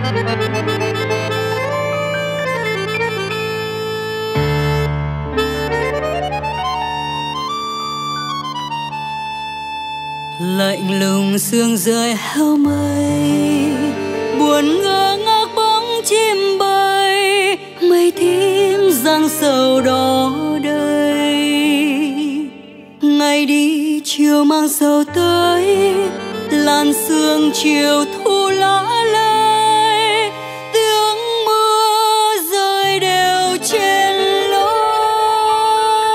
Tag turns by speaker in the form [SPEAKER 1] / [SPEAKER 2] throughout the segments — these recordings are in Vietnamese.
[SPEAKER 1] Lạnh lùng sương rơi heo mây, buồn ngơ ngác bóng chim bay, mây tím giăng sầu đó đây. Ngày đi chiều mang sầu tới, làn sương chiều thu lá lơi, tiếng mưa rơi đều trên lối.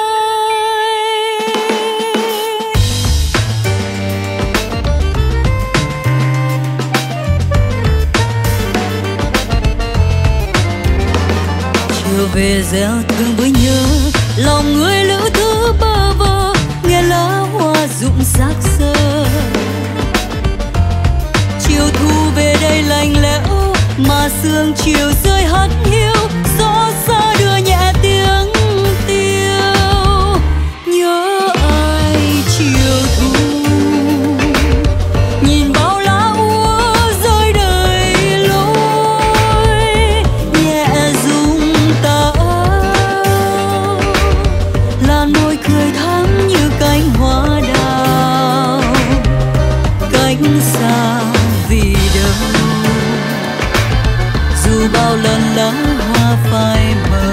[SPEAKER 1] Chiều về gieo thương với nhớ, lòng người lữ thứ bơ vơ, nghe lá hoa rụng xác xơ. Chiều thu về đây lạnh lẽo, mà sương chiều rơi hắt hiu, gió xa đưa nhẹ tiếng tiêu. Nhớ ai chiều thu, nhìn bao lá úa rơi đầy lối, nhẹ rung tà áo, làn môi cười thắm như cánh hoa đào. Cánh xa vì đâu, dù bao lần lá hoa phai mờ,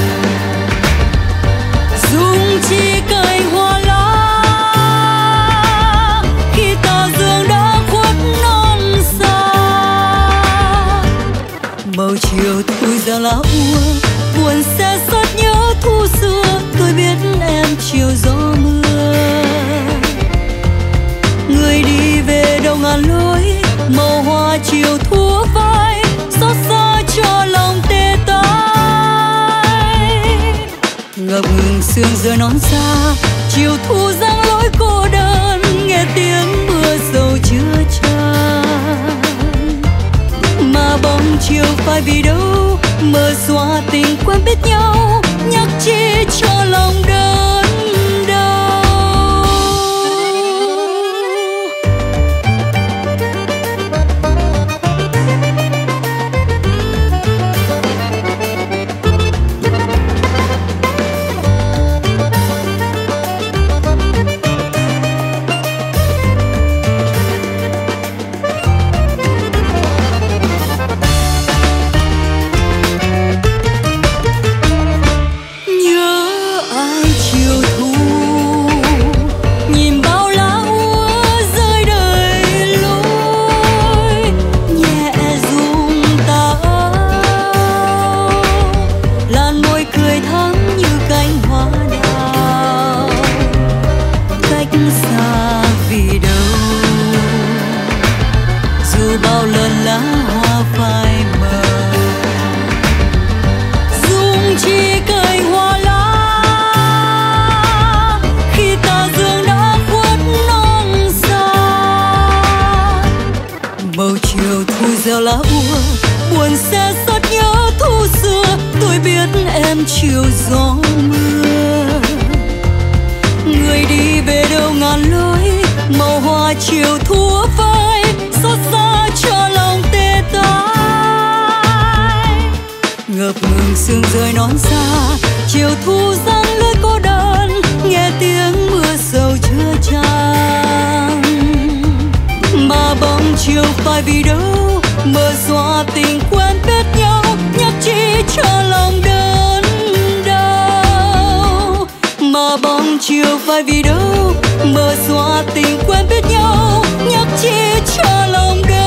[SPEAKER 1] dung chi cành hoa lá khi tà dương đã khuất non xa. Màu chiều thui ra lá úa, buồn xe xót nhớ thu xưa. Tôi biết em chiều gió mưa, người đi về đâu ngàn lối, màu hoa chiều thua vai, xót xa cho lòng tê tái. Ngập ngừng sương rơi nón xa, chiều thu giăng lối cô đơn, nghe tiếng mưa dầu chứa chan. Mà bóng chiều phai vì đâu, mơ xóa tình quen biết nhau, nhắc chi cho lòng đớn đau. Bao lần lá hoa phai mờ, dung chi cành hoa lá khi tà dương đã khuất non xa. Màu chiều thu gieo lá úa, buồn xe xót nhớ thu xưa. Tôi biết em chiều gió mưa, người đi về đâu ngàn lối, màu hoa chiều thua phai, xót xa cho lòng tê tái. Ngập ngừng sương rơi nón xa, chiều thu giăng lối cô đơn, nghe tiếng mưa sầu chứa chan. Mà bóng chiều phai vì đâu, mơ xóa tình quen biết nhau, nhắc chi cho lòng đớn đau. Mà bóng chiều phai vì đâu, mơ xóa tình quen biết nhau, nhắc chi cho lòng đớn.